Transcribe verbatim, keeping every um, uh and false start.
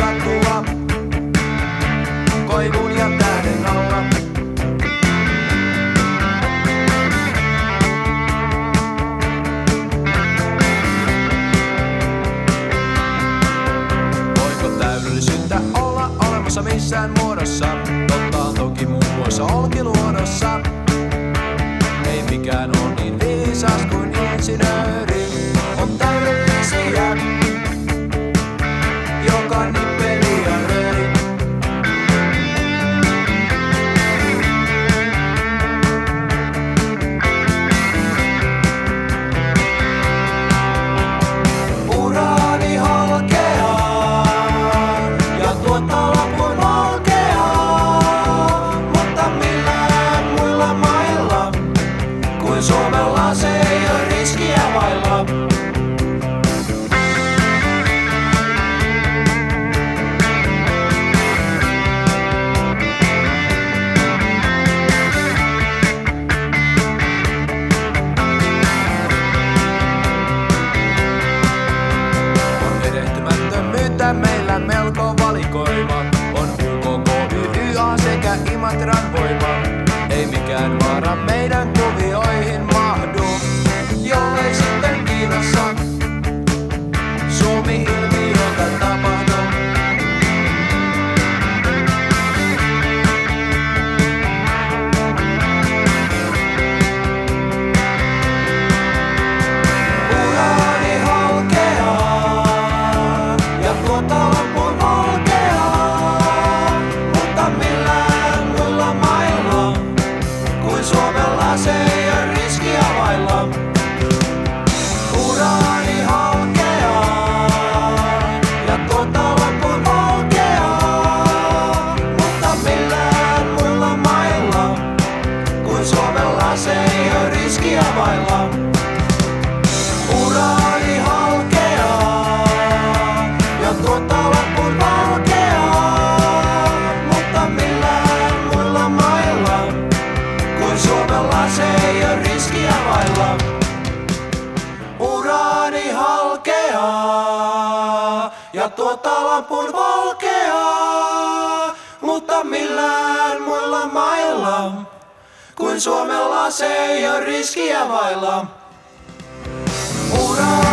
sattua koivun ja tähden alla. Voiko täydellisyyttä olla olemassa missään muodossa? Totta on toki muun muassa Olkiluodossa. Ei mikään on niin viisas kuin insinööri. On täydellisiä joka nippeli ja rööri. Uraani halkeaa ja tuottaa lapun valkeaa, mutta millään muilla mailla kuin Suomella se ei ole riskiä vailla. On erehtymättömyyttä meillä melko valikoima. On U K K, Y Y A sekä Imatran voima. Ei mikään vaara meidän kuvioihin mahdu, jollei sitten Kiinassa Suomi-ilmiötä tapahdu. Uraani halkeaa ja tuota lapun valkeaa, mutta millään muilla mailla kuin Suomella se ei ole riskiä vailla. Uraani halkeaa ja tuota lapun valkeaa, mutta millään muilla mailla kuin Suomella se ei ole riskiä vailla. Uraani halkeaa ja tuota lapun valkeaa, mutta millään muilla mailla kuin Suomella se ei ole riskiä vailla. Uraani halkeaa ja tuota lapun valkeaa, mutta millään muilla mailla kuin Suomella se ei ole riskiä vailla. Uraani